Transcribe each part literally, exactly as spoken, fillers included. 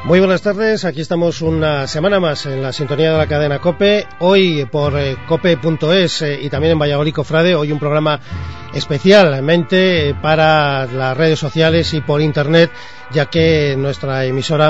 Muy buenas tardes, aquí estamos una semana más en la sintonía de la cadena COPE, hoy por eh, cope punto es eh, y también en Valladolid Cofrade, hoy un programa especialmente para las redes sociales y por internet, ya que nuestra emisora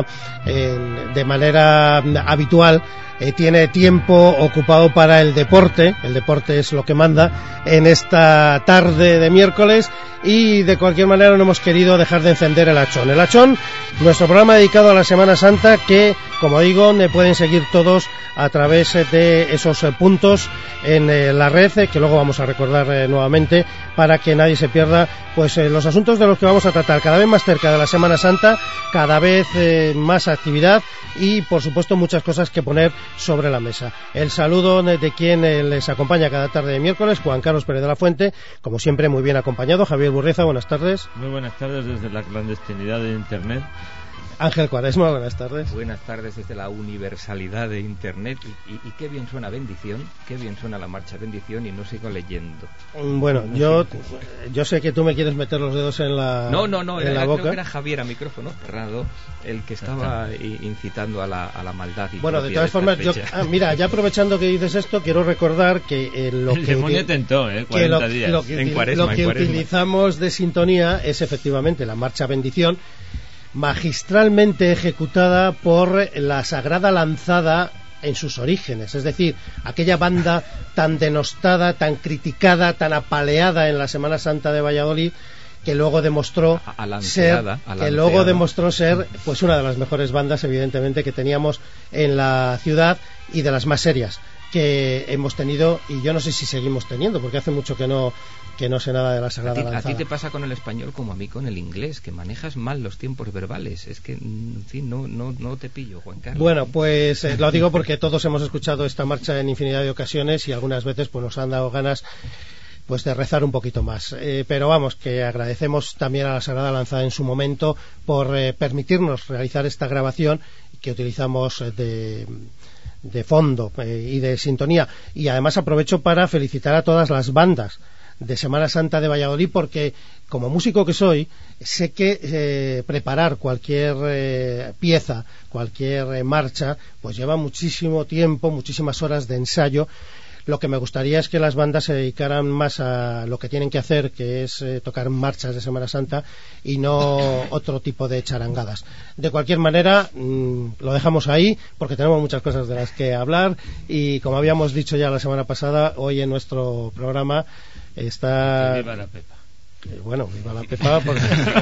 eh, de manera habitual eh, tiene tiempo ocupado para el deporte, el deporte es lo que manda en esta tarde de miércoles, y de cualquier manera no hemos querido dejar de encender el hachón. El hachón, nuestro programa dedicado a la Semana Santa, que, como digo, me pueden seguir todos a través de esos puntos en eh, la red, eh, que luego vamos a recordar eh, nuevamente, para que nadie se pierda pues eh, los asuntos de los que vamos a tratar cada vez más cerca de la Semana Santa, cada vez eh, más actividad y, por supuesto, muchas cosas que poner sobre la mesa. El saludo de, de quien eh, les acompaña cada tarde de miércoles, Juan Carlos Pérez de la Fuente, como siempre muy bien acompañado. Javier Burrieza, buenas tardes. Muy buenas tardes desde la clandestinidad de Internet. Ángel Cuaresma, buenas tardes. Buenas tardes desde la universalidad de Internet. Y, y, y qué bien suena bendición, qué bien suena la marcha bendición, y no sigo leyendo. Bueno, no yo sigo... yo sé que tú me quieres meter los dedos en la No, no, no, en era, la boca. Creo que era Javier a micrófono cerrado el que estaba incitando a la, a la maldad. Y bueno, de todas formas, yo, ah, mira, ya aprovechando que dices esto, quiero recordar que eh, lo el que... El demonio tentó, ¿eh? cuarenta lo, días. Lo que, en cuaresma, lo que en cuaresma. utilizamos de sintonía es efectivamente la marcha bendición, magistralmente ejecutada por la Sagrada Lanzada en sus orígenes, es decir, aquella banda tan denostada, tan criticada, tan apaleada en la Semana Santa de Valladolid, que luego demostró ser que luego demostró ser pues una de las mejores bandas, evidentemente, que teníamos en la ciudad y de las más serias que hemos tenido, y yo no sé si seguimos teniendo, porque hace mucho que no que no sé nada de la Sagrada ¿A ti, Lanzada. A ti te pasa con el español como a mí con el inglés, que manejas mal los tiempos verbales. Es que, en fin, no, no, no te pillo, Juan Carlos. Bueno, pues eh, lo digo porque todos hemos escuchado esta marcha en infinidad de ocasiones y algunas veces pues nos han dado ganas pues de rezar un poquito más. Eh, pero vamos, que agradecemos también a la Sagrada Lanzada en su momento por eh, permitirnos realizar esta grabación que utilizamos eh, de... de fondo eh, y de sintonía, y además aprovecho para felicitar a todas las bandas de Semana Santa de Valladolid, porque como músico que soy sé que eh, preparar cualquier eh, pieza, cualquier eh, marcha pues lleva muchísimo tiempo, muchísimas horas de ensayo. Lo que me gustaría es que las bandas se dedicaran más a lo que tienen que hacer, que es eh, tocar marchas de Semana Santa y no otro tipo de charangadas. De cualquier manera, mmm, lo dejamos ahí porque tenemos muchas cosas de las que hablar, y como habíamos dicho ya la semana pasada, hoy en nuestro programa está... Que viva la Pepa. Bueno, viva la Pepa porque...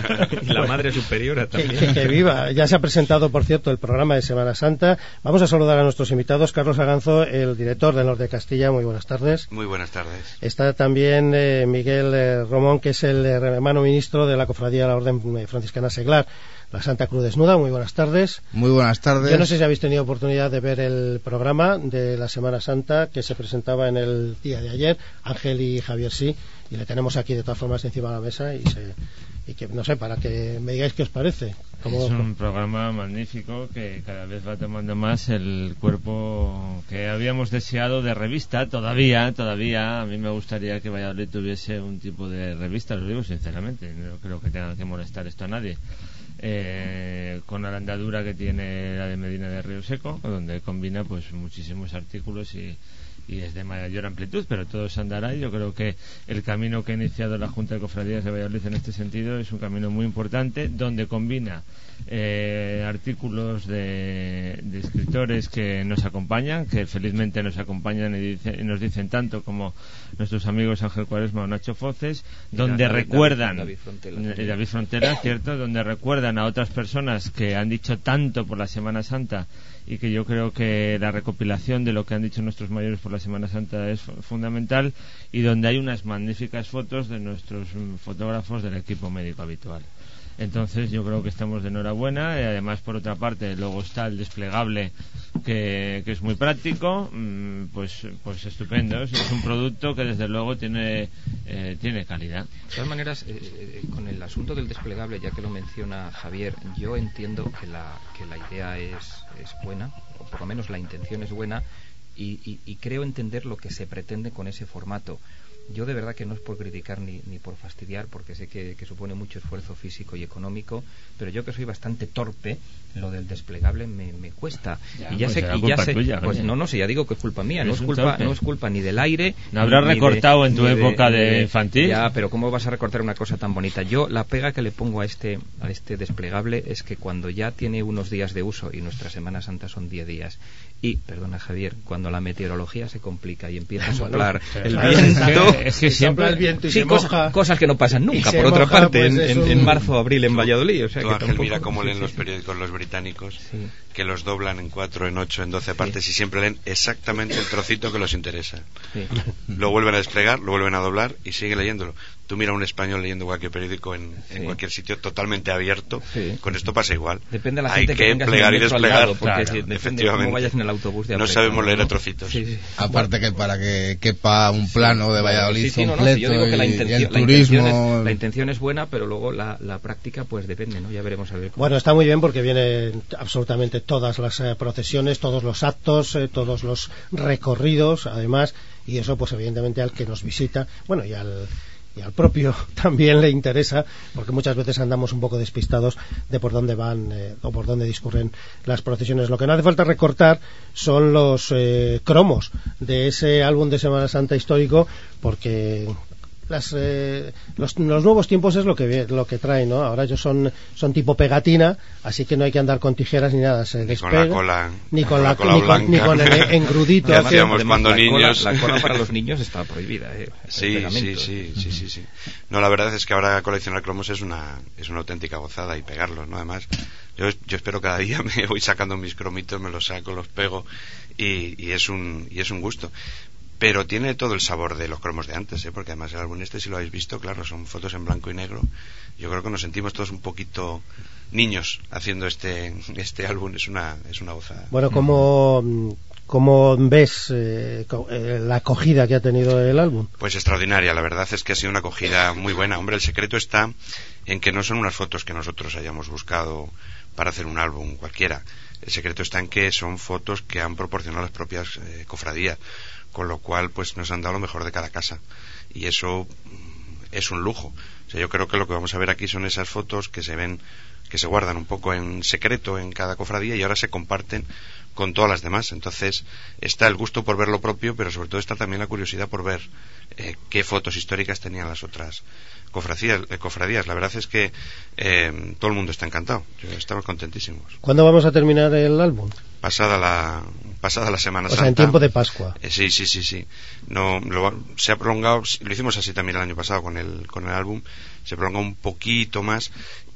y la Madre Superiora también. Que, que, que viva. Ya se ha presentado, por cierto, el programa de Semana Santa. Vamos a saludar a nuestros invitados. Carlos Aganzo, el director del Norte de Castilla. Muy buenas tardes. Muy buenas tardes. Está también eh, Miguel eh, Romón, que es el eh, hermano ministro de la Cofradía de la Orden Franciscana Seglar, la Santa Cruz Desnuda. Muy buenas tardes. Muy buenas tardes. Yo no sé si habéis tenido oportunidad de ver el programa de la Semana Santa que se presentaba en el día de ayer. Ángel y Javier sí, y le tenemos aquí de todas formas encima de la mesa, y, se, y que no sé, para que me digáis qué os parece. ¿Cómo... Es un programa magnífico que cada vez va tomando más el cuerpo que habíamos deseado de revista. Todavía, todavía a mí me gustaría que Valladolid tuviese un tipo de revista, lo digo sinceramente, no creo que tenga que molestar esto a nadie. Eh, con la andadura que tiene la de Medina de Río Seco, donde combina pues muchísimos artículos y, y es de mayor amplitud, pero todo se andará, y yo creo que el camino que ha iniciado la Junta de Cofradías de Valladolid en este sentido es un camino muy importante, donde combina eh, artículos de, de escritores que nos acompañan, que felizmente nos acompañan y, dice, y nos dicen tanto como nuestros amigos Ángel Cuaresma o Nacho Foces, donde David, recuerdan David Frontera, y David Frontera, cierto, donde recuerdan a otras personas que han dicho tanto por la Semana Santa, y que yo creo que la recopilación de lo que han dicho nuestros mayores por la Semana Santa es fundamental, y donde hay unas magníficas fotos de nuestros fotógrafos del equipo médico habitual. Entonces yo creo que estamos de enhorabuena, y además por otra parte luego está el desplegable que, que es muy práctico, pues pues estupendo, es, es un producto que desde luego tiene eh, tiene calidad. De todas maneras, eh, eh, con el asunto del desplegable, ya que lo menciona Javier, yo entiendo que la que la idea es, es buena, o por lo menos la intención es buena, y, y, y creo entender lo que se pretende con ese formato. Yo de verdad que no es por criticar ni, ni por fastidiar, porque sé que, que supone mucho esfuerzo físico y económico, pero yo que soy bastante torpe, lo del desplegable me, me cuesta. Ya, y ya pues sé será y ya culpa sé, tuya, pues oye. no, no sé, ya digo que es culpa mía, no Eres es un culpa, torpe. no es culpa ni del aire. ¿No habrás ni de- recortado en tu ni época ni de infantil? Ya, pero ¿cómo vas a recortar una cosa tan bonita? Yo la pega que le pongo a este, a este desplegable es que cuando ya tiene unos días de uso, y nuestra Semana Santa son diez días, y, perdona Javier, cuando la meteorología se complica y empieza a soplar Bueno, el claro, viento, es que, es que Si sopla siempre el viento y sí, se cosa- moja, cosas que no pasan y nunca, se por otra moja, parte, pues en, es en- un- en marzo, abril en Valladolid, o sea Tú, que Ángel, tampoco- mira cómo sí, leen sí, los sí. periódicos los británicos, Sí. que los doblan en cuatro, en ocho, en doce partes y siempre leen exactamente el trocito que los interesa. Sí. Lo vuelven a desplegar, lo vuelven a doblar y sigue leyéndolo. Tú mira a un español leyendo cualquier periódico en, en Sí. cualquier sitio totalmente abierto, Sí. con esto pasa igual. Depende de la Hay gente que, que tengas en plegar el y metro al desplegar, lado, porque claro, si- depende de efectivamente. cómo vayas en el autobús de No apretado, sabemos leer ¿no? a trocitos. Sí, sí. Aparte que para que quepa un plano de Valladolid Sí, sí, no, no, completo sí, yo digo que la y- y intención, el la, intención turismo... es, la intención es buena, pero luego la, la práctica pues depende, ¿no? Ya veremos a ver. cómo- Bueno, está muy bien porque vienen absolutamente todas las eh, procesiones, todos los actos, eh, todos los recorridos, además, y eso pues evidentemente al que nos visita, bueno, y al y al propio también le interesa, porque muchas veces andamos un poco despistados de por dónde van eh, o por dónde discurren las procesiones. Lo que no hace falta recortar son los eh, cromos de ese álbum de Semana Santa histórico, porque las, eh, los, los nuevos tiempos es lo que lo que traen, ¿no? Ahora ellos son son tipo pegatina, así que no hay que andar con tijeras ni nada, se Ni con despega, la cola, ni con la, cola ni con, blanca. ni con el engrudito. Que aquel. hacíamos cuando la niños. Cola, la cola para los niños está prohibida, ¿eh? El Sí, sí, pegamento. sí, sí, sí, sí. No, la verdad es que ahora coleccionar cromos es una es una auténtica gozada y pegarlos, ¿no? Además, yo, yo espero cada día me voy sacando mis cromitos, me los saco, los pego y, y es un y es un gusto. Pero tiene todo el sabor de los cromos de antes, ¿eh? Porque además el álbum este, si lo habéis visto, claro, son fotos en blanco y negro. Yo creo que nos sentimos todos un poquito niños haciendo este este álbum, es una es una gozada. Bueno, ¿cómo, cómo ves eh, co- eh, la acogida que ha tenido el álbum? Pues extraordinaria, la verdad es que ha sido una acogida muy buena. Hombre, el secreto está en que no son unas fotos que nosotros hayamos buscado para hacer un álbum cualquiera. El secreto está en que son fotos que han proporcionado las propias eh, cofradías, con lo cual pues nos han dado lo mejor de cada casa y eso mm, es un lujo. O sea, yo creo que lo que vamos a ver aquí son esas fotos que se ven, que se guardan un poco en secreto en cada cofradía y ahora se comparten con todas las demás. Entonces está el gusto por ver lo propio, pero sobre todo está también la curiosidad por ver eh, qué fotos históricas tenían las otras cofradías. Eh, cofradías. La verdad es que eh, todo el mundo está encantado. Estamos contentísimos. ¿Cuándo vamos a terminar el álbum? Pasada la pasada la Semana O Santa. sea, en tiempo de Pascua. Eh, sí, sí, sí, sí. No, lo va- se ha prolongado, lo hicimos así también el año pasado con el con el álbum. Se prolongó un poquito más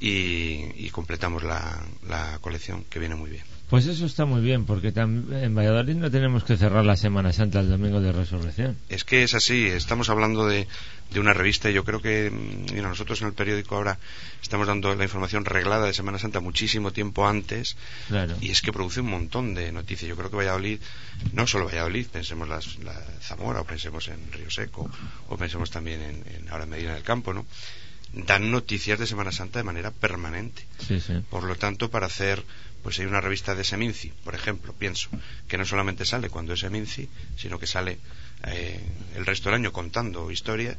y, y completamos la, la colección, que viene muy bien. Pues eso está muy bien, porque tam- en Valladolid no tenemos que cerrar la Semana Santa el domingo de Resurrección. Es que es así, estamos hablando de, de una revista y yo creo que mm, mira, nosotros en el periódico ahora estamos dando la información reglada de Semana Santa muchísimo tiempo antes. Claro. Y es que produce un montón de noticias. Yo creo que Valladolid, no solo Valladolid, pensemos las, la Zamora, o pensemos en Río Seco, o pensemos también en, en ahora en Medina del Campo, ¿no? Dan noticias de Semana Santa de manera permanente. Sí, sí. Por lo tanto, para hacer, pues hay una revista de Seminci, por ejemplo, pienso, que no solamente sale cuando es Seminci, sino que sale eh, el resto del año contando historia.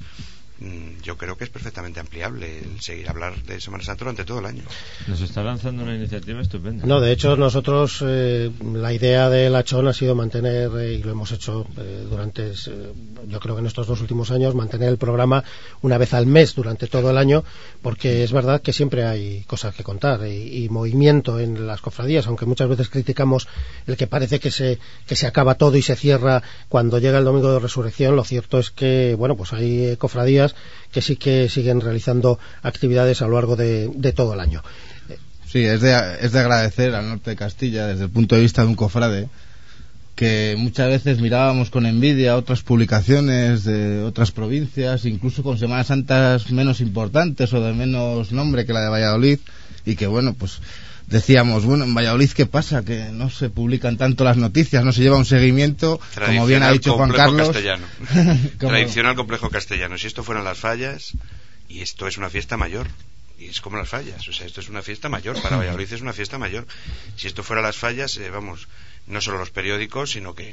Yo creo que es perfectamente ampliable el seguir a hablar de Semana Santa durante todo el año. Nos está lanzando una iniciativa estupenda. No, de hecho nosotros eh, la idea de la Chon ha sido mantener, eh, y lo hemos hecho eh, durante, eh, yo creo que en estos dos últimos años, mantener el programa una vez al mes durante todo el año, porque es verdad que siempre hay cosas que contar y, y movimiento en las cofradías, aunque muchas veces criticamos el que parece que se, que se acaba todo y se cierra cuando llega el domingo de Resurrección. Lo cierto es que, bueno, pues hay eh, cofradías que sí que siguen realizando actividades a lo largo de, de todo el año. Sí, es de, es de agradecer al norte de Castilla, desde el punto de vista de un cofrade, que muchas veces mirábamos con envidia otras publicaciones de otras provincias, incluso con Semanas Santas menos importantes o de menos nombre que la de Valladolid, y que bueno, pues decíamos, bueno, en Valladolid ¿qué pasa? Que no se publican tanto las noticias, no se lleva un seguimiento, como bien ha dicho Juan Carlos. Castellano. como... Tradicional complejo castellano. Si esto fueran las fallas, y esto es una fiesta mayor, y es como las fallas, o sea, esto es una fiesta mayor, para Valladolid es una fiesta mayor. Si esto fuera las fallas, eh, vamos, no solo los periódicos, sino que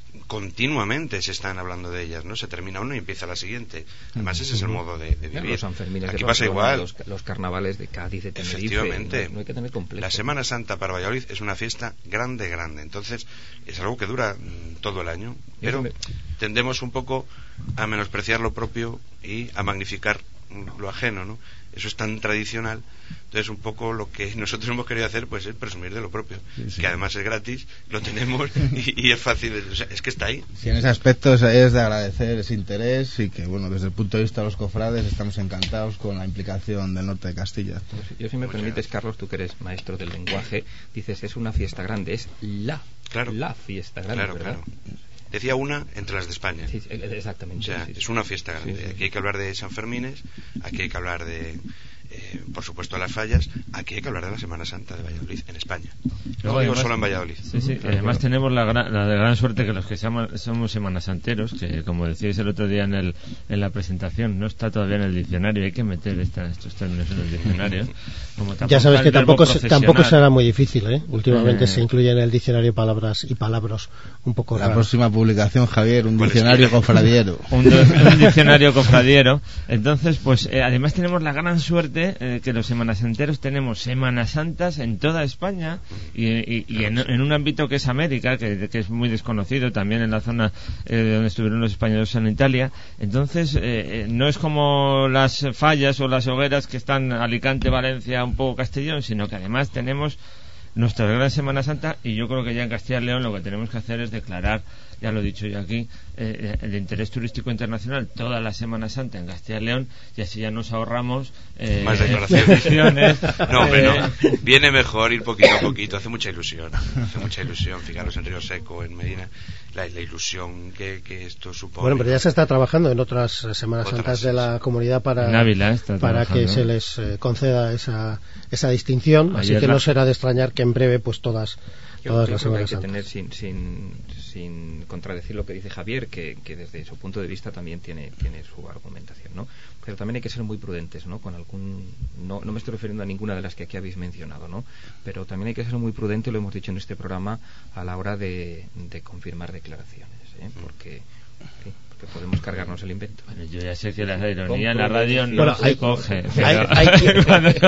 continuamente se están hablando de ellas, ¿no? Se termina uno y empieza la siguiente. Además, ese es el modo de, de vivir. Los Sanfermines Aquí de pasa Barcelona, igual. Los, los carnavales de Cádiz, de Tenerife. Efectivamente. No, no hay que tener complejo. La Semana Santa para Valladolid es una fiesta grande, grande. Entonces, es algo que dura mm, todo el año. Pero me... tendemos un poco a menospreciar lo propio y a magnificar lo ajeno, ¿no? Eso es tan tradicional. Entonces, un poco lo que nosotros hemos querido hacer pues es presumir de lo propio, sí, sí. Que además es gratis, lo tenemos y, y es fácil, o sea, es que está ahí. Sí, en ese aspecto es, es de agradecer ese interés y que, bueno, desde el punto de vista de los cofrades estamos encantados con la implicación del norte de Castilla. Yo, si me Muchas permites, gracias. Carlos, tú que eres maestro del lenguaje, dices es una fiesta grande, es la, claro. la fiesta grande, claro, ¿verdad? Claro. Decía una entre las de España. Sí, exactamente. O sea, sí, sí. es una fiesta grande. Sí, sí. Aquí hay que hablar de Sanfermines, aquí hay que hablar de, eh, por supuesto, de las fallas, aquí hay que hablar de la Semana Santa de Valladolid, en España. No digo solo en Valladolid. Sí, sí. Claro, además claro. tenemos la gran, la gran suerte que los que somos, somos semanasanteros, que como decíais el otro día en, el, en la presentación, no está todavía en el diccionario, hay que meter esta, estos términos en el diccionario. Como ya sabes que tampoco, se, tampoco será muy difícil, ¿eh? Últimamente eh... se incluye en el diccionario palabras y palabras un poco La raras. próxima publicación, Javier, un diccionario cofradiero. un, un diccionario cofradiero. Entonces, pues eh, además tenemos la gran suerte eh, que los semanasanteros tenemos Semanas Santas en toda España y, y, y en, en un ámbito que es América, que, que es muy desconocido, también en la zona eh, de donde estuvieron los españoles en Italia. Entonces, eh, no es como las fallas o las hogueras que están Alicante, Valencia, un poco Castellón, sino que además tenemos nuestra gran Semana Santa, y yo creo que ya en Castilla y León lo que tenemos que hacer es declarar, ya lo he dicho yo aquí, eh, el interés turístico internacional toda la Semana Santa en Castilla y León, y así ya nos ahorramos eh, más declaraciones. No, pero no, viene mejor ir poquito a poquito, hace mucha ilusión, hace mucha ilusión, fijaros en Río Seco, en Medina, la, la ilusión que, que esto supone. Bueno, pero ya se está trabajando en otras Semanas otras, Santas de la comunidad para, Ávila, para que se les eh, conceda esa, esa distinción, Ayer así que la... no será de extrañar que en breve pues todas Yo todas creo las que hay que Santas. tener sin, sin, sin contradecir lo que dice Javier, que, que desde su punto de vista también tiene, tiene su argumentación, ¿no? Pero también hay que ser muy prudentes, ¿no? Con algún, no, no me estoy refiriendo a ninguna de las que aquí habéis mencionado, ¿no? Pero también hay que ser muy prudente, lo hemos dicho en este programa, a la hora de, de confirmar declaraciones, ¿eh? Porque, ¿sí? que podemos cargarnos el invento. Bueno, yo ya sé que la ironía en la radio no bueno, se hay, coge. Hay, hay quien,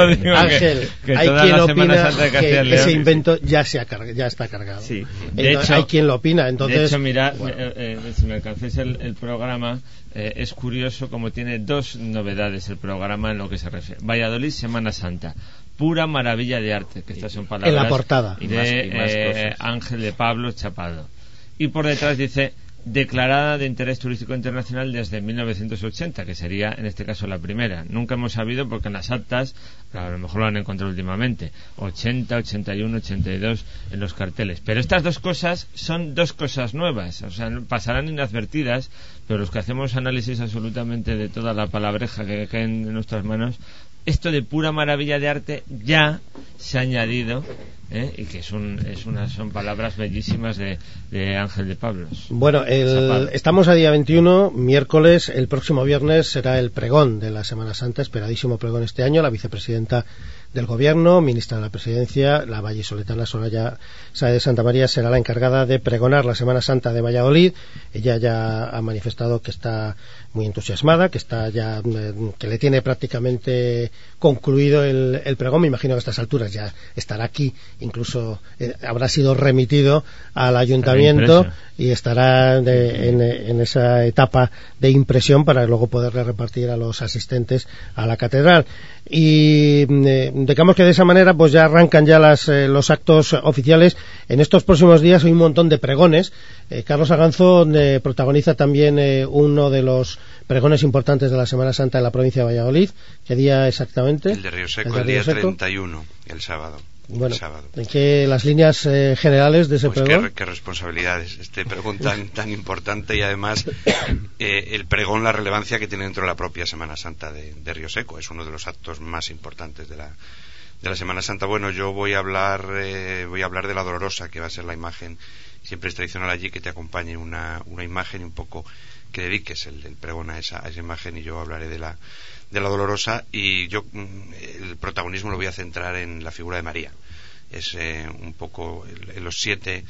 Ángel, que, que hay quien opina que, que ese invento ya se ha carga, ya está cargado. Sí. De entonces, hecho, hay quien lo opina. Entonces, de hecho, mira, bueno. eh, eh, si me alcancéis el, el programa, eh, es curioso como tiene dos novedades el programa en lo que se refiere. Valladolid, Semana Santa. Pura maravilla de arte, que estas son palabras en la portada. de más, más eh, Ángel de Pablo Chapado. Y por detrás dice declarada de interés turístico internacional desde mil novecientos ochenta, que sería en este caso la primera. Nunca hemos sabido, porque en las actas, a lo mejor lo han encontrado últimamente, ochenta, ochenta y uno, ochenta y dos en los carteles. Pero estas dos cosas son dos cosas nuevas, o sea, pasarán inadvertidas, pero los que hacemos análisis absolutamente de toda la palabreja que cae en nuestras manos, esto de pura maravilla de arte ya se ha añadido, ¿eh? Y que es, un, es una, son palabras bellísimas de, de Ángel de Pablos. Bueno, el, estamos a día veintiuno, miércoles, el próximo viernes será el pregón de la Semana Santa, esperadísimo pregón este año. La vicepresidenta del Gobierno, ministra de la Presidencia, la vallisoletana Soraya Sáez de Santa María, será la encargada de pregonar la Semana Santa de Valladolid. Ella ya ha manifestado que está muy entusiasmada, que está ya que le tiene prácticamente concluido el, el pregón. Me imagino que a estas alturas ya estará aquí, incluso eh, habrá sido remitido al ayuntamiento y estará de, en, en esa etapa de impresión para luego poderle repartir a los asistentes a la catedral. Y eh, digamos que de esa manera pues ya arrancan ya las, eh, los actos oficiales. En estos próximos días hay un montón de pregones. eh, Carlos Aganzo eh, protagoniza también eh, uno de los pregones importantes de la Semana Santa en la provincia de Valladolid. ¿Qué día exactamente? El de Río Seco, el, el día Seco. treinta y uno, el sábado. Bueno, el sábado. ¿en qué las líneas eh, generales de ese pues pregón? Qué, qué responsabilidades, este pregón tan, tan importante, y además eh, el pregón, la relevancia que tiene dentro de la propia Semana Santa de, de Río Seco. Es uno de los actos más importantes de la, de la Semana Santa. Bueno, yo voy a hablar eh, voy a hablar de la Dolorosa, que va a ser la imagen, siempre es tradicional allí que te acompañe una, una imagen y un poco que dediques el, el pregón a esa, a esa imagen, y yo hablaré de la de la Dolorosa, y yo el protagonismo lo voy a centrar en la figura de María. Es eh, un poco el, en los siete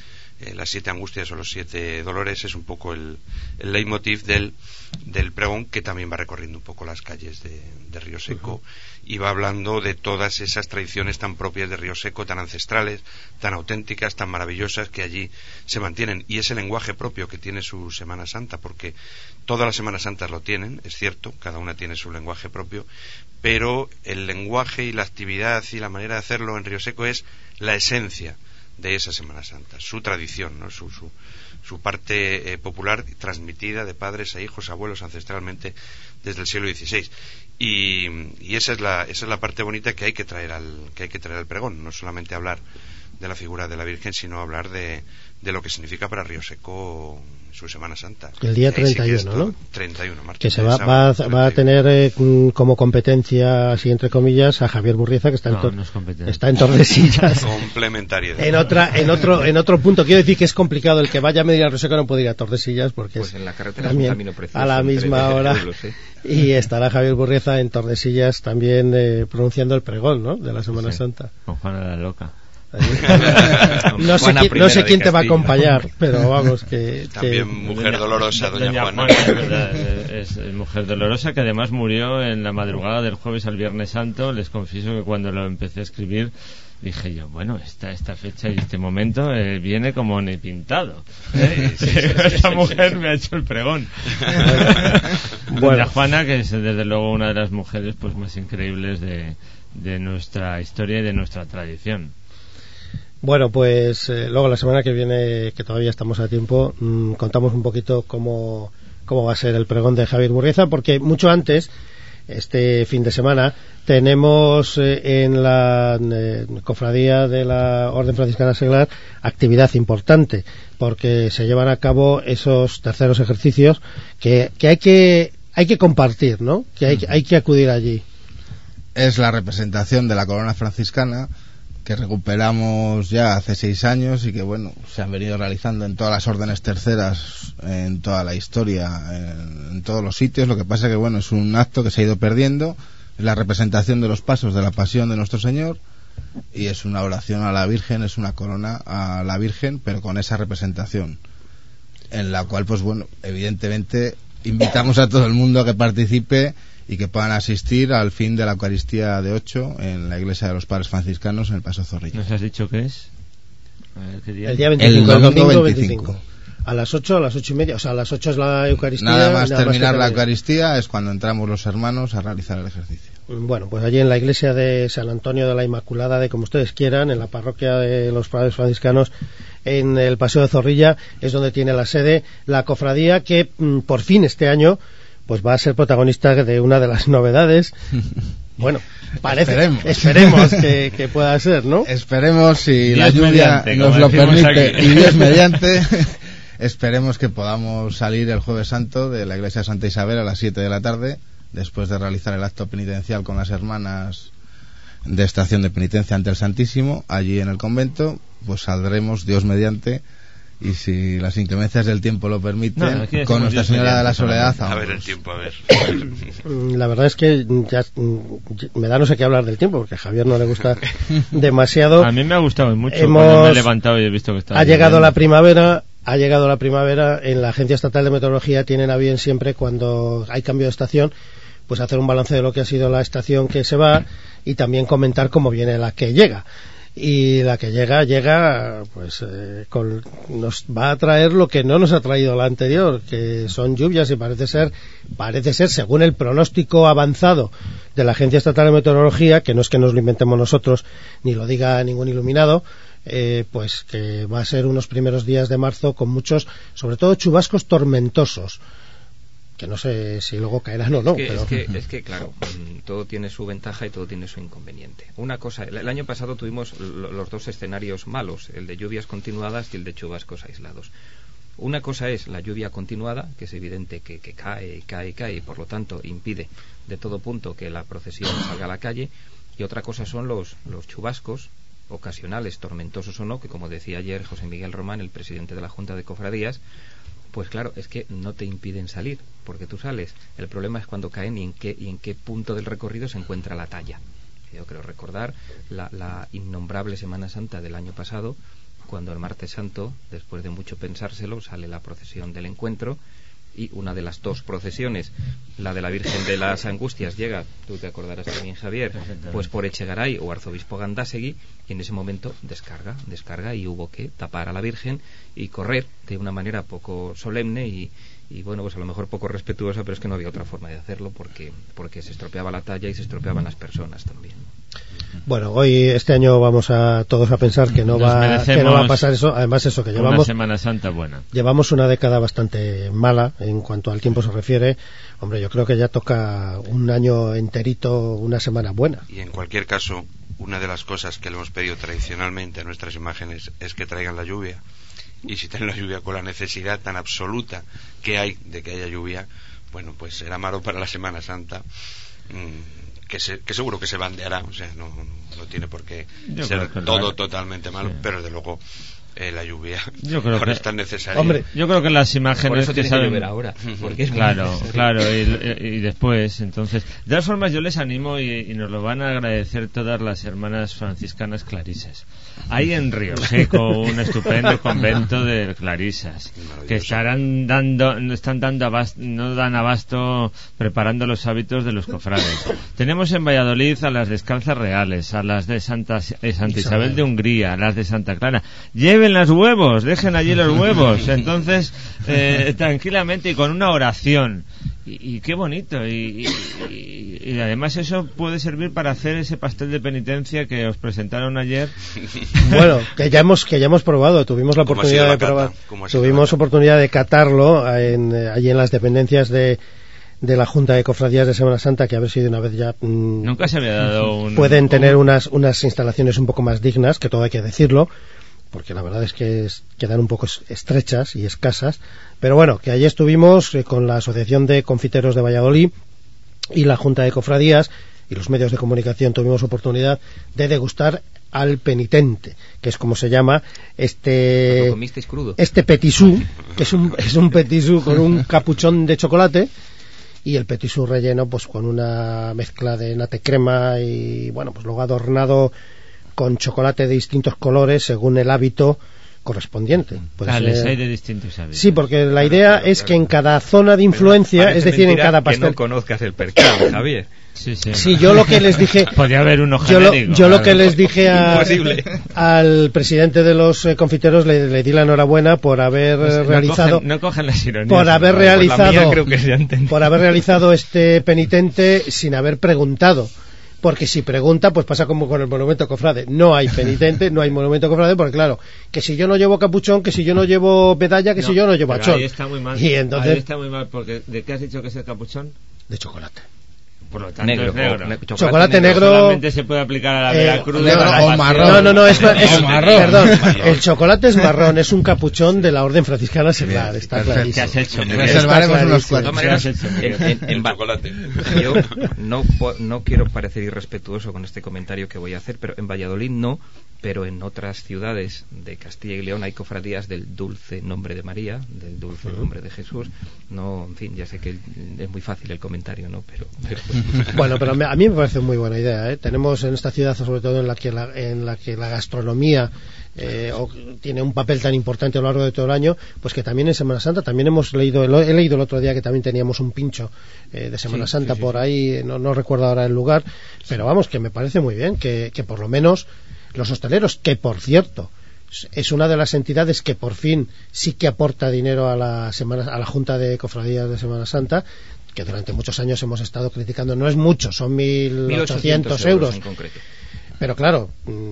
eh, las siete angustias o los siete dolores, es un poco el, el leitmotiv del, del pregón, que también va recorriendo un poco las calles de, de Río Seco. Uh-huh. Y va hablando de todas esas tradiciones tan propias de Río Seco, tan ancestrales, tan auténticas, tan maravillosas, que allí se mantienen. Y ese lenguaje propio que tiene su Semana Santa, porque todas las Semanas Santas lo tienen, es cierto, cada una tiene su lenguaje propio, pero el lenguaje y la actividad y la manera de hacerlo en Río Seco es la esencia de esa Semana Santa, su tradición, ¿no? su, su, su parte eh, popular, transmitida de padres a hijos, abuelos, ancestralmente desde el siglo dieciséis. Y, y esa es la esa es la parte bonita que hay que traer al que hay que traer al pregón, no solamente hablar de la figura de la Virgen, sino hablar de, de lo que significa para Río Seco su Semana Santa. El día treinta y uno, ¿no? treinta y uno, martes, que se va, va, va a tener eh, como competencia, así entre comillas, a Javier Burrieza, que está en, no, tor- no es está en Tordesillas. Complementario. En otra, en otro, en otro punto, quiero decir que es complicado, el que vaya a medir a Río Seco no puede ir a Tordesillas, porque pues es en la carretera también es un camino precioso, a la misma hora. Pueblos, ¿eh? Y estará Javier Burrieza en Tordesillas también eh, pronunciando el pregón, ¿no?, de la Semana sí, Santa. Con Juana la Loca. No sé, quién, no sé quién te va a acompañar, pero vamos que... También que... Mujer Dolorosa, doña, doña Juana. Juana es, verdad, es, es Mujer Dolorosa, que además murió en la madrugada del jueves al Viernes Santo. Les confieso que cuando lo empecé a escribir dije yo, bueno, esta, esta fecha y este momento eh, viene como ni pintado, ¿eh? Sí, sí, sí, esta sí, mujer sí, sí. me ha hecho el pregón. Bueno. Doña Juana, que es desde luego una de las mujeres pues más increíbles de, de nuestra historia y de nuestra tradición. Bueno, pues eh, luego la semana que viene, que todavía estamos a tiempo, mmm, contamos un poquito cómo, cómo va a ser el pregón de Javier Burrieza, porque mucho antes, este fin de semana, tenemos eh, en la eh, cofradía de la Orden Franciscana Seglar actividad importante, porque se llevan a cabo esos terceros ejercicios que, que hay que hay que compartir, ¿no? Que hay, hay que acudir allí. Es la representación de la corona franciscana, que recuperamos ya hace seis años y que, bueno, se han venido realizando en todas las órdenes terceras, en toda la historia, en, en todos los sitios. Lo que pasa que, bueno, es un acto que se ha ido perdiendo. Es la representación de los pasos de la pasión de nuestro Señor y es una oración a la Virgen, es una corona a la Virgen, pero con esa representación, en la cual, pues bueno, evidentemente invitamos a todo el mundo a que participe y que puedan asistir al fin de la Eucaristía de ocho en la Iglesia de los Padres Franciscanos en el Paso Zorrilla. ¿Nos has dicho qué es? A ver, ¿qué día? El día veinticinco, el domingo domingo veinticinco. veinticinco. A las ocho, a las ocho y media, o sea, a las ocho es la Eucaristía. Nada más nada terminar más la Eucaristía es cuando entramos los hermanos a realizar el ejercicio. Bueno, pues allí en la iglesia de San Antonio de la Inmaculada, de como ustedes quieran, en la parroquia de los Padres Franciscanos, en el Paseo de Zorrilla, es donde tiene la sede la cofradía que mm, por fin este año pues va a ser protagonista de una de las novedades. Bueno, parece, esperemos, esperemos que, que pueda ser, ¿no? Esperemos, si Dios la lluvia mediante, nos lo permite aquí. y Dios mediante, esperemos que podamos salir el Jueves Santo de la Iglesia de Santa Isabel a las siete de la tarde, después de realizar el acto penitencial con las hermanas de estación de penitencia ante el Santísimo, allí en el convento, pues saldremos, Dios mediante, y si las inclemencias del tiempo lo permiten, no, con Nuestra Señora de la Soledad. A ver el tiempo, a ver. La verdad es que ya me da no sé qué hablar del tiempo, porque a Javier no le gusta demasiado. A mí me ha gustado mucho. Hemos, cuando me he levantado y he visto que estaba ha llegado la primavera, ha llegado la primavera. En la Agencia Estatal de Meteorología tienen a bien siempre, cuando hay cambio de estación, pues hacer un balance de lo que ha sido la estación que se va y también comentar cómo viene la que llega. Y la que llega, llega, pues eh, con, nos va a traer lo que no nos ha traído la anterior, que son lluvias, y parece ser, parece ser, según el pronóstico avanzado de la Agencia Estatal de Meteorología, que no es que nos lo inventemos nosotros, ni lo diga ningún iluminado, eh, pues que va a ser unos primeros días de marzo con muchos, sobre todo chubascos tormentosos, que no sé si luego caerán o no. Es que, pero... es que, es que claro, todo tiene su ventaja y todo tiene su inconveniente. Una cosa, el, el año pasado tuvimos lo, los dos escenarios malos, el de lluvias continuadas y el de chubascos aislados. Una cosa es la lluvia continuada, que es evidente que, que cae y cae y cae, y por lo tanto impide de todo punto que la procesión salga a la calle, y otra cosa son los, los chubascos ocasionales, tormentosos o no, que como decía ayer José Miguel Román, el presidente de la Junta de Cofradías, pues claro, es que no te impiden salir, porque tú sales. El problema es cuando caen y en qué, y en qué punto del recorrido se encuentra la talla. Yo creo recordar la, la innombrable Semana Santa del año pasado, cuando el martes santo, después de mucho pensárselo, sale la procesión del encuentro, y una de las dos procesiones, la de la Virgen de las Angustias, llega, tú te acordarás también, Javier, pues por Echegaray o Arzobispo Gandásegui, y en ese momento descarga, descarga y hubo que tapar a la Virgen y correr de una manera poco solemne y, y bueno, pues a lo mejor poco respetuosa, pero es que no había otra forma de hacerlo porque, porque se estropeaba la talla y se estropeaban las personas también. Bueno, hoy este año vamos a todos a pensar que no va que no va a pasar eso. Además, eso que llevamos una Semana Santa buena. Llevamos una década bastante mala en cuanto al tiempo se refiere. Hombre, yo creo que ya toca un año enterito, una semana buena. Y en cualquier caso, una de las cosas que le hemos pedido tradicionalmente a nuestras imágenes es que traigan la lluvia. Y si traen la lluvia con la necesidad tan absoluta que hay de que haya lluvia, bueno, pues será malo para la Semana Santa. Mmm, Que, se, que seguro que se bandeará, o sea, no, no tiene por qué yo ser todo la... totalmente malo, sí. Pero desde luego eh, la lluvia yo creo ahora que... es tan necesaria. Hombre, yo creo que las imágenes por eso que tiene saben... que llover ahora, porque es claro, claro, y, y después, entonces, de todas formas yo les animo y, y nos lo van a agradecer todas las hermanas franciscanas clarisas. Hay en Río Seco un estupendo convento de clarisas que estarán dando, están dando abasto, no dan abasto preparando los hábitos de los cofrades. Tenemos en Valladolid a las descalzas reales, a las de Santa, eh, Santa Isabel de Hungría, a las de Santa Clara. Lleven los huevos, dejen allí los huevos. Entonces, eh, tranquilamente y con una oración. Y, y qué bonito y, y, y además eso puede servir para hacer ese pastel de penitencia que os presentaron ayer. Bueno, que ya hemos que ya hemos probado, tuvimos la oportunidad de probar, tuvimos oportunidad de catarlo en, allí en las dependencias de de la Junta de Cofradías de Semana Santa, que a ver si de una vez ya mmm, nunca se había dado un pueden tener un... unas unas instalaciones un poco más dignas, que todo hay que decirlo, porque la verdad es que es, quedan un poco estrechas y escasas, pero bueno, que allí estuvimos eh, con la Asociación de Confiteros de Valladolid y la Junta de Cofradías y los medios de comunicación tuvimos oportunidad de degustar al penitente, que es como se llama este ¿Lo comisteis crudo? Este petisú, que es un es un petisú con un capuchón de chocolate y el petisú relleno pues con una mezcla de nata crema y bueno, pues luego adornado con chocolate de distintos colores según el hábito correspondiente. Ah, les hay de distintos hábitos. Sí, porque la idea claro, claro, es que en cada zona de influencia, es decir, en cada pastel... que no conozcas el percal, Javier. Sí, sí. Sí, yo lo que les dije... Podría haber uno yo genérico. Lo, yo claro. lo que les dije a, al presidente de los eh, confiteros, le, le di la enhorabuena por haber pues no realizado... Cogen, no cogen las ironías. Por haber pues realizado... Creo que se por haber realizado este penitente sin haber preguntado. Porque si pregunta, pues pasa como con el monumento cofrade. No hay penitente, no hay monumento cofrade, porque claro, que si yo no llevo capuchón, que si yo no llevo medalla, que no, si yo no llevo achón. Ahí está muy mal. Y entonces... Ahí está muy mal, porque ¿de qué has dicho que es el capuchón? De chocolate. Por lo tanto negro, es negro. O, ne- chocolate, chocolate negro, negro solamente se puede aplicar a la eh, Veracruz negro o marrón. No, no, no, es, es, o marrón. Perdón, el chocolate es marrón, es un capuchón de la Orden Franciscana Seglar, está clarísimo. ¿Qué has hecho? Reservaremos unos cuantos. De todas maneras, en, en, en chocolate. Yo no, no quiero parecer irrespetuoso con este comentario que voy a hacer, pero en Valladolid no, pero en otras ciudades de Castilla y León hay cofradías del dulce nombre de María, del dulce uh-huh. nombre de Jesús. No, en fin, ya sé que es muy fácil el comentario, ¿no? Pero, pero... Bueno, pero a mí me parece muy buena idea, ¿eh? Tenemos en esta ciudad, sobre todo en la que la, en la, que la gastronomía eh, o, tiene un papel tan importante a lo largo de todo el año, pues que también en Semana Santa, también hemos leído, he leído el otro día que también teníamos un pincho eh, de Semana sí, Santa sí, sí, por sí. ahí, no, no recuerdo ahora el lugar, pero vamos, que me parece muy bien, que, que por lo menos los hosteleros, que por cierto es una de las entidades que por fin sí que aporta dinero a la semana, a la Junta de Cofradías de Semana Santa, que durante muchos años hemos estado criticando. No es mucho, son mil ochocientos euros, en concreto. Pero claro,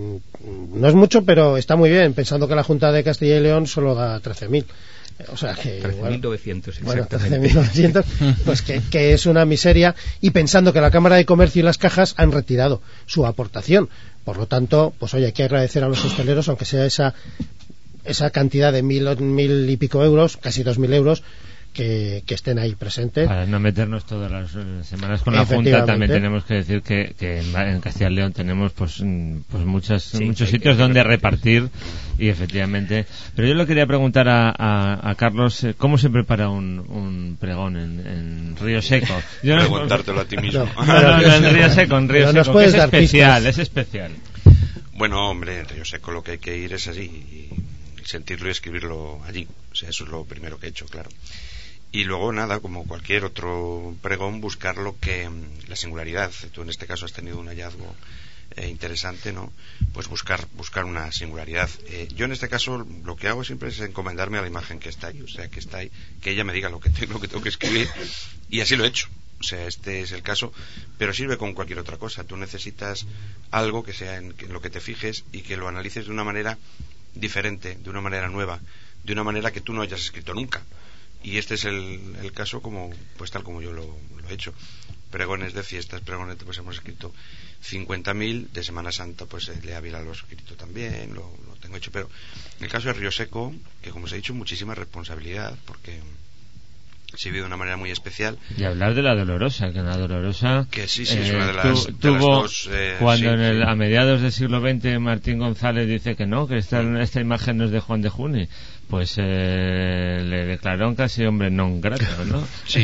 no es mucho, pero está muy bien, pensando que la Junta de Castilla y León solo da trece mil. O sea que trece mil novecientos, bueno, trece mil novecientos, pues que, que es una miseria, y pensando que la Cámara de Comercio y las cajas han retirado su aportación. Por lo tanto, pues oye, hay que agradecer a los hosteleros, aunque sea esa esa cantidad de mil, mil y pico euros, casi dos mil euros, que, que estén ahí presentes. Para no meternos todas las semanas con la Junta, también tenemos que decir que, que en, en Castilla y León tenemos pues, pues muchas, sí, muchos sitios donde repartir, y efectivamente. Pero yo le quería preguntar a, a, a Carlos, ¿cómo se prepara un, un pregón en, en Río Seco? Yo no, Preguntártelo a ti mismo. No, no, no, no en Río Seco, en Río Seco, que es especial, pistas. es especial. Bueno, hombre, en Río Seco lo que hay que ir es así, sentirlo y escribirlo allí. O sea, eso es lo primero que he hecho, claro. Y luego, nada, como cualquier otro pregón, buscar lo que, la singularidad. Tú en este caso has tenido un hallazgo eh, interesante, ¿no? Pues buscar buscar una singularidad. Eh, yo en este caso lo que hago siempre es encomendarme a la imagen que está ahí, o sea, que está ahí, que ella me diga lo que, te, lo que tengo que escribir, y así lo he hecho. O sea, este es el caso, pero sirve con cualquier otra cosa. Tú necesitas algo que sea en, en lo que te fijes y que lo analices de una manera diferente, de una manera nueva, de una manera que tú no hayas escrito nunca. Y este es el, el caso como pues tal como yo lo, lo he hecho. Pregones de fiestas, pregones pues hemos escrito cincuenta mil, de Semana Santa pues el de Ávila lo he escrito también, lo, lo tengo hecho, pero en el caso de Río Seco, que como os he dicho, muchísima responsabilidad, porque se vive de una manera muy especial. Y hablar de la Dolorosa, que la Dolorosa que sí, sí, eh, es una de las, tu, de tuvo, las dos eh, cuando sí, en el, sí. a mediados del siglo veinte Martín González dice que no, que esta, esta imagen no es de Juan de Juni, pues eh, le declararon casi hombre non grato, ¿no? Sí.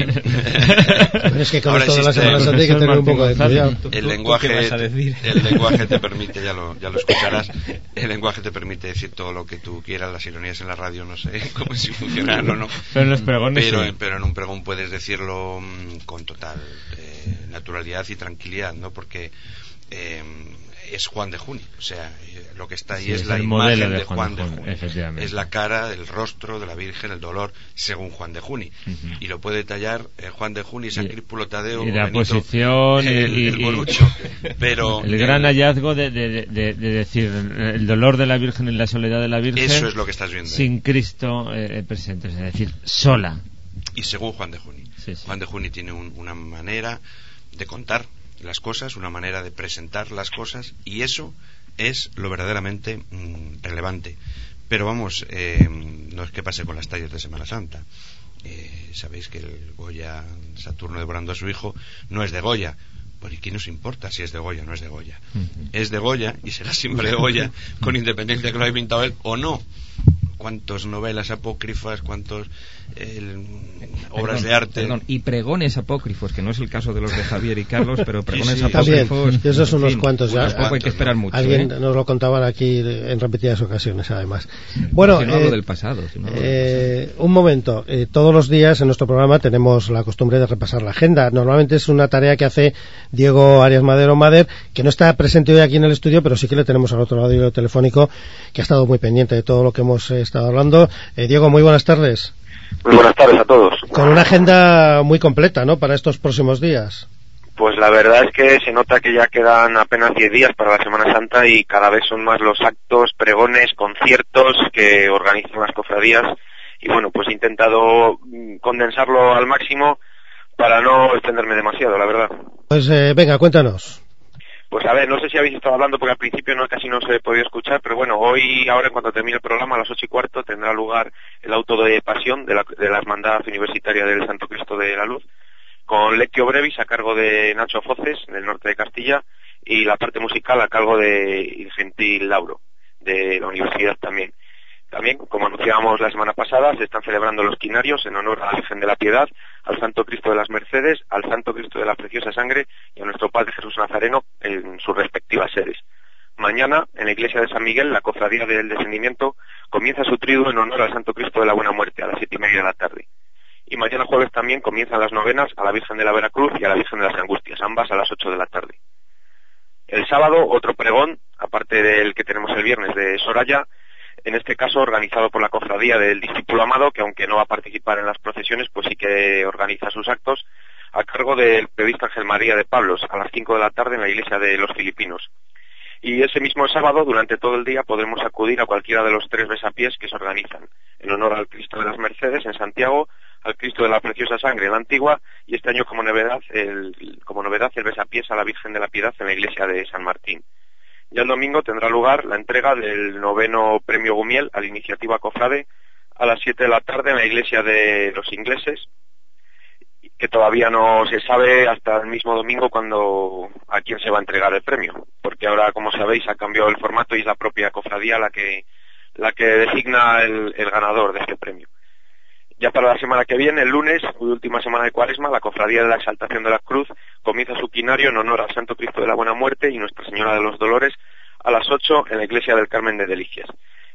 Es que con Ahora esto de la existe- Semana Santa hay que tener un poco de cuidado. El lenguaje, ¿Qué vas a decir? el lenguaje te permite, ya lo, ya lo escucharás, el lenguaje te permite decir todo lo que tú quieras, las ironías en la radio no sé cómo si funcionan o no, Pero en los pregones pero, sí. pero en un pregón puedes decirlo mm, con total eh, naturalidad y tranquilidad, ¿no? Porque eh, es Juan de Juni, o sea, eh, lo que está ahí Sí, es, es la el imagen modelo de, de Juan, Juan de de Juni, Juni, efectivamente. es la cara, el rostro de la Virgen, el dolor, según Juan de Juni, Uh-huh. y lo puede tallar eh, Juan de Juni, San Y- Críspulo Tadeo, y la Benito, posición y- el, y- el y- Morucho, pero el gran eh, hallazgo de, de, de, de decir el dolor de la Virgen y la soledad de la Virgen, eso es lo que estás viendo ahí. sin Cristo eh, presente, es decir, sola. Y según Juan de Juni, Sí, sí. Juan de Juni tiene un- una manera de contar las cosas, una manera de presentar las cosas, y eso es lo verdaderamente mm, relevante. Pero vamos, eh, no es que pase con las tallas de Semana Santa. Eh, sabéis que el Goya, Saturno devorando a su hijo, no es de Goya. Pues ¿y qué nos importa si es de Goya o no es de Goya? Uh-huh. Es de Goya y será siempre de Goya, con independencia que lo haya pintado él o no. Cuántas novelas apócrifas, cuántos eh, obras Perdón, de arte. perdón, y pregones apócrifos, que no es el caso de los de Javier y Carlos, pero pregones sí, también, apócrifos. y esos son en unos fin, cuantos ya. Tampoco hay que esperar mucho. Alguien ¿eh? nos lo contaban aquí en repetidas ocasiones, además. Bueno, Si no hablo eh, del pasado. Si no hablo del Eh, un momento, eh, todos los días en nuestro programa tenemos la costumbre de repasar la agenda. Normalmente es una tarea que hace Diego Arias Madero Mader, que no está presente hoy aquí en el estudio, pero sí que le tenemos al otro lado del telefónico, que ha estado muy pendiente de todo lo que hemos eh, estado hablando. Eh, Diego, muy buenas tardes. Muy buenas tardes a todos. Con una agenda muy completa, ¿no?, para estos próximos días. Pues la verdad es que se nota que ya quedan apenas diez días para la Semana Santa y cada vez son más los actos, pregones, conciertos que organizan las cofradías, y bueno, pues he intentado mm, condensarlo al máximo para no extenderme demasiado, la verdad. Pues eh, venga, cuéntanos. Pues a ver, no sé si habéis estado hablando porque al principio no casi no se he podido escuchar, pero bueno, hoy, ahora en cuanto termine el programa, a las ocho y cuarto, tendrá lugar el auto de pasión de la, de la Hermandad Universitaria del Santo Cristo de la Luz, con Lectio Brevis a cargo de Nacho Foces, del norte de Castilla, y la parte musical a cargo de Gentil Lauro, de la universidad también. También, como anunciábamos la semana pasada, se están celebrando los quinarios en honor a la Virgen de la Piedad, al Santo Cristo de las Mercedes, al Santo Cristo de la Preciosa Sangre y a nuestro Padre Jesús Nazareno en sus respectivas sedes. Mañana, en la iglesia de San Miguel, la Cofradía del Descendimiento comienza su triduo en honor al Santo Cristo de la Buena Muerte a las siete y media de la tarde. Y mañana jueves también comienzan las novenas a la Virgen de la Veracruz y a la Virgen de las Angustias, ambas a las ocho de la tarde. El sábado, otro pregón, aparte del que tenemos el viernes de Soraya, en este caso organizado por la Cofradía del Discípulo Amado, que aunque no va a participar en las procesiones, pues sí que organiza sus actos, a cargo del periodista Ángel María de Pablos, a las cinco de la tarde en la iglesia de los Filipinos. Y ese mismo sábado, durante todo el día, podremos acudir a cualquiera de los tres besapiés que se organizan, en honor al Cristo de las Mercedes en Santiago, al Cristo de la Preciosa Sangre en la Antigua, y este año como novedad el, como novedad el besapiés a la Virgen de la Piedad en la iglesia de San Martín. Ya el domingo tendrá lugar la entrega del noveno premio Gumiel a la iniciativa Cofrade a las siete de la tarde en la iglesia de los Ingleses, que todavía no se sabe hasta el mismo domingo cuando a quién se va a entregar el premio, porque ahora, como sabéis, ha cambiado el formato y es la propia cofradía la que la que designa el, el ganador de este premio. Ya para la semana que viene, el lunes, última semana de Cuaresma, la Cofradía de la Exaltación de la Cruz comienza su quinario en honor al Santo Cristo de la Buena Muerte y Nuestra Señora de los Dolores a las ocho en la Iglesia del Carmen de Delicias.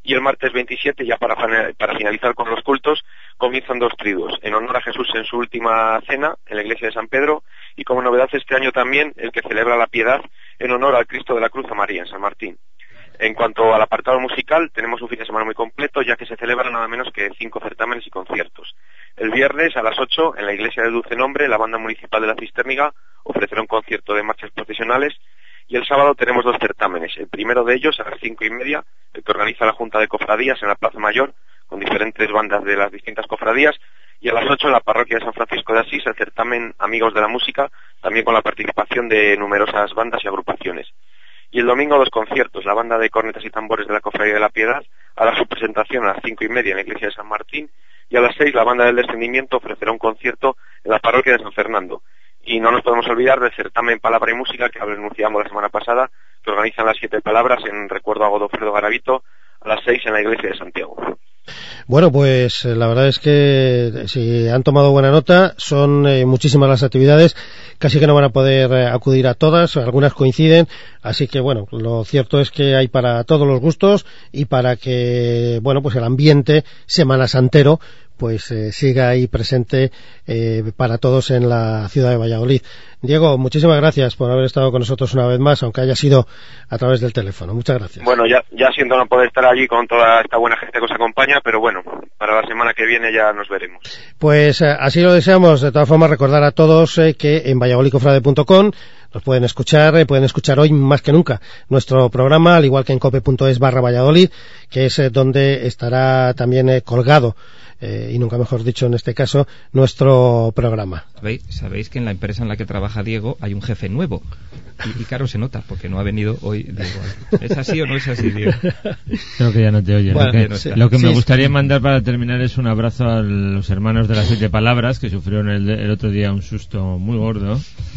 Y el martes veintisiete, ya para, para finalizar con los cultos, comienzan dos triduos, en honor a Jesús en su última cena, en la iglesia de San Pedro, y como novedad este año también, el que celebra la piedad en honor al Cristo de la Cruz a María, en San Martín. En cuanto al apartado musical, tenemos un fin de semana muy completo, ya que se celebran nada menos que cinco certámenes y conciertos. El viernes, a las ocho, en la iglesia de Dulce Nombre, la banda municipal de la Cisterniga ofrecerá un concierto de marchas profesionales. Y el sábado tenemos dos certámenes. El primero de ellos, a las cinco y media, el que organiza la Junta de Cofradías en la Plaza Mayor, con diferentes bandas de las distintas cofradías. Y a las ocho, en la parroquia de San Francisco de Asís, el certamen Amigos de la Música, también con la participación de numerosas bandas y agrupaciones. Y el domingo, dos conciertos. La banda de cornetas y tambores de la Cofradía de la Piedad hará su presentación a las cinco y media en la iglesia de San Martín. Y a las seis, la banda del Descendimiento ofrecerá un concierto en la parroquia de San Fernando. Y no nos podemos olvidar del certamen Palabra y Música que anunciamos la semana pasada, que organizan las siete palabras en recuerdo a Godofredo Garavito a las seis en la iglesia de Santiago. Bueno, pues la verdad es que si han tomado buena nota, son eh, muchísimas las actividades, casi que no van a poder eh, acudir a todas, algunas coinciden, así que bueno, lo cierto es que hay para todos los gustos y para que, bueno, pues el ambiente semana santero pues eh, siga ahí presente eh, para todos en la ciudad de Valladolid. Diego, muchísimas gracias por haber estado con nosotros una vez más, aunque haya sido a través del teléfono. Muchas gracias. Bueno, ya, ya siento no poder estar allí con toda esta buena gente que os acompaña, pero bueno, para la semana que viene ya nos veremos. Pues eh, así lo deseamos. De todas formas, recordar a todos eh, que en valladolid cofrade punto com nos pueden escuchar, eh, pueden escuchar hoy más que nunca nuestro programa, al igual que en cope punto es barra Valladolid, que es eh, donde estará también eh, colgado Eh, y nunca mejor dicho en este caso, nuestro programa. ¿Sabéis, sabéis que en la empresa en la que trabaja Diego hay un jefe nuevo? Y, y claro, se nota, porque no ha venido hoy Diego. ¿Es así o no es así, Diego? Creo que ya no te oye. Bueno, lo que, no sí, lo que sí, me gustaría mandar para terminar es un abrazo a los hermanos de las siete palabras, que sufrieron el, el otro día un susto muy gordo.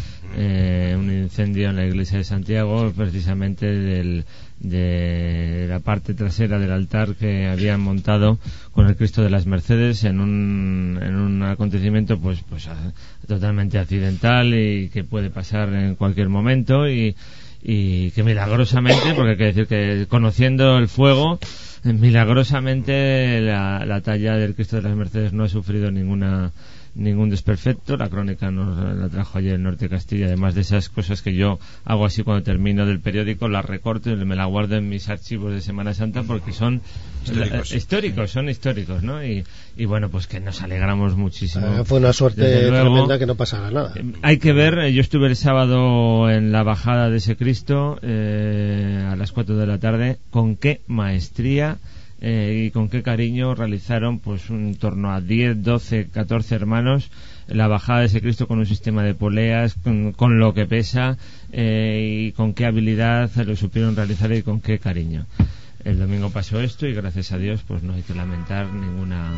Eh, un incendio en la iglesia de Santiago, precisamente del, de la parte trasera del altar que habían montado con el Cristo de las Mercedes en un, en un acontecimiento pues, pues a, totalmente accidental y que puede pasar en cualquier momento y, y que milagrosamente, porque hay que decir que conociendo el fuego, milagrosamente la, la talla del Cristo de las Mercedes no ha sufrido ninguna ningún desperfecto. La crónica nos la trajo ayer en Norte Castilla, además de esas cosas que yo hago así cuando termino del periódico, las recorto y me las guardo en mis archivos de Semana Santa porque son históricos, la, históricos son históricos, ¿no? Y, y bueno, pues que nos alegramos muchísimo. Ah, fue una suerte luego, tremenda que no pasara nada. Eh, hay que ver, yo estuve el sábado en la bajada de ese Cristo eh, a las cuatro de la tarde, con qué maestría Eh, y con qué cariño realizaron pues en torno a diez, doce, catorce hermanos la bajada de ese Cristo con un sistema de poleas, con, con lo que pesa eh, y con qué habilidad lo supieron realizar y con qué cariño. El domingo pasó esto y gracias a Dios pues no hay que lamentar ninguna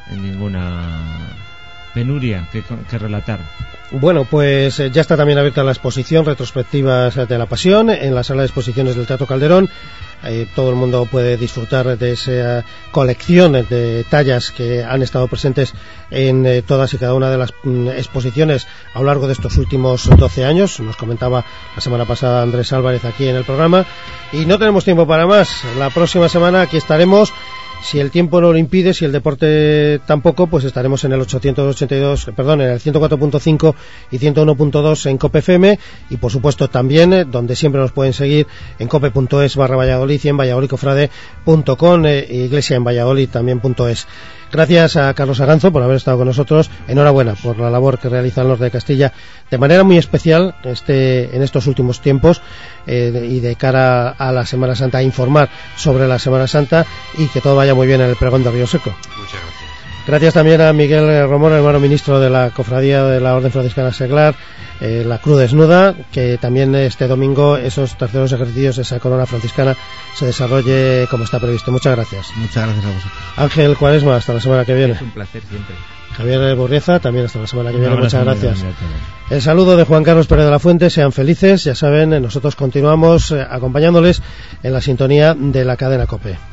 ninguna penuria que, que relatar. Bueno, pues eh, ya está también abierta la exposición Retrospectivas de la Pasión en la sala de exposiciones del Teatro Calderón. Eh, todo el mundo puede disfrutar de esa colección de tallas que han estado presentes en eh, todas y cada una de las mm, exposiciones a lo largo de estos últimos doce años. Nos comentaba la semana pasada Andrés Álvarez aquí en el programa. Y no tenemos tiempo para más. La próxima semana aquí estaremos. Si el tiempo no lo impide, si el deporte tampoco, pues estaremos en el ochocientos ochenta y dos, perdón, en el ciento cuatro punto cinco y ciento uno punto dos en Cope F M y por supuesto también, eh, donde siempre nos pueden seguir en cope punto es barra Valladolid y en valladolid cofrade punto com, eh, iglesia en Valladolid también punto es. Gracias a Carlos Aranzo por haber estado con nosotros. Enhorabuena por la labor que realiza el Norte de Castilla de manera muy especial este, en estos últimos tiempos eh, y de cara a la Semana Santa, a informar sobre la Semana Santa y que todo vaya muy bien en el pregón de Río Seco. Muchas gracias. Gracias también a Miguel Romón, hermano ministro de la Cofradía de la Orden Franciscana Seglar, eh, la Cruz Desnuda, que también este domingo esos terceros ejercicios, esa corona franciscana, se desarrolle como está previsto. Muchas gracias. Muchas gracias a vosotros. Ángel Cuaresma, hasta la semana que viene. Es un placer siempre. Javier Borrieza, también hasta la semana que viene. Muchas gracias. Bien, El saludo de Juan Carlos Pérez de la Fuente. Sean felices. Ya saben, nosotros continuamos eh, acompañándoles en la sintonía de la cadena COPE.